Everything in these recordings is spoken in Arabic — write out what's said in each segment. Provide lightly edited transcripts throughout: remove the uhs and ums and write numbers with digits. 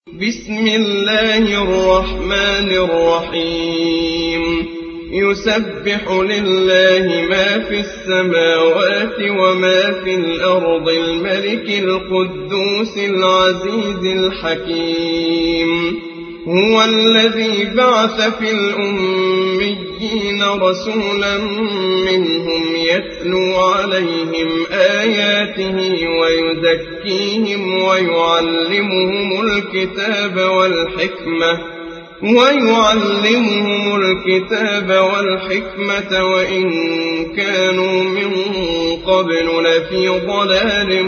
بسم الله الرحمن الرحيم يسبح لله ما في السماوات وما في الأرض الملك القدوس العزيز الحكيم هو الذي بعث في الأميين رسولا منهم يتلو عليهم آياته ويزكيهم ويعلمهم الكتاب والحكمة وإن كانوا من قبل لفي ضلال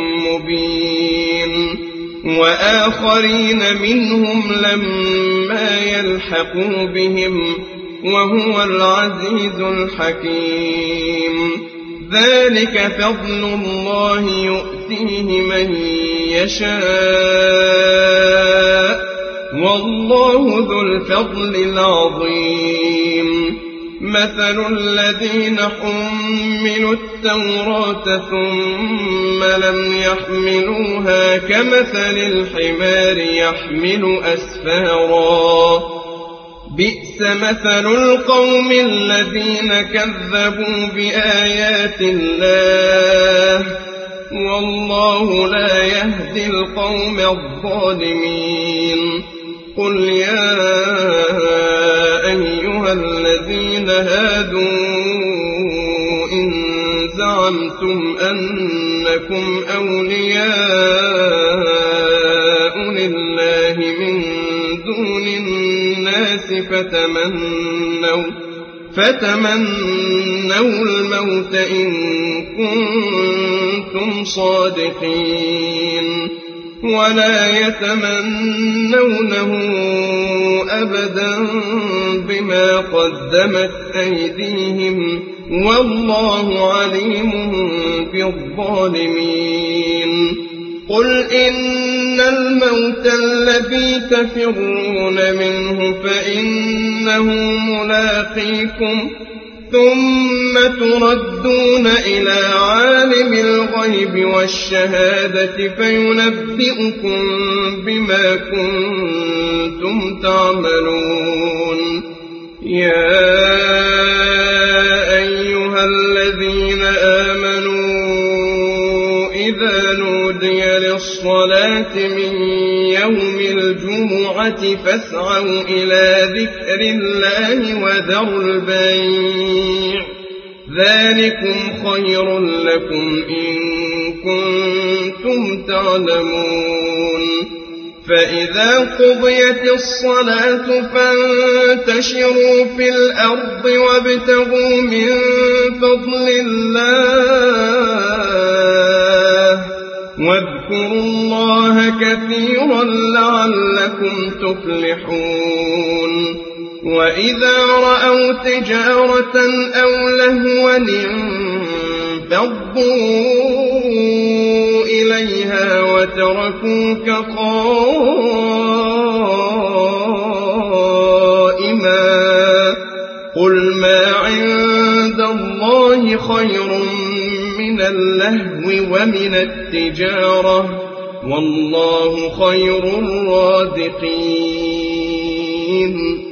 مبين وآخرين منهم لما يلحقوا بهم وهو العزيز الحكيم ذلك فضل الله يؤتيه من يشاء والله ذو الفضل العظيم مثل الذين حملوا التوراة ثم لم يحملوها كمثل الحمار يحمل أسفارا بئس مثل القوم الذين كذبوا بآيات الله والله لا يهدي القوم الظالمين قل يا أيها الذين هادوا إن زعمتم أنكم أولياء لله من دون الناس فتمنوا الموت إن كنتم صادقين ولا يتمنونه أبدا بما قدمت أيديهم والله عليم بالظالمين قل إن الموت الذي تفرون منه فإنه ملاقيكم ثم تردون إلى عالم الغيب والشهادة فينبئكم بما كنتم تعملون يا أيها الذين آمنوا إذا نودي للصلاة من يوم الجمعة فاسعوا إلى ذكر الله وذروا البيع ذلكم خير لكم إن كنتم تعلمون فإذا قضيت الصلاة فانتشروا في الأرض وابتغوا من فضل الله واذكروا الله كثيرا لعلكم تفلحون وإذا رأوا تجارة أو لهوا انفضوا إليها وتركوك قائما قل ما عند الله خير من اللهو ومن التجارة والله خير الرازقين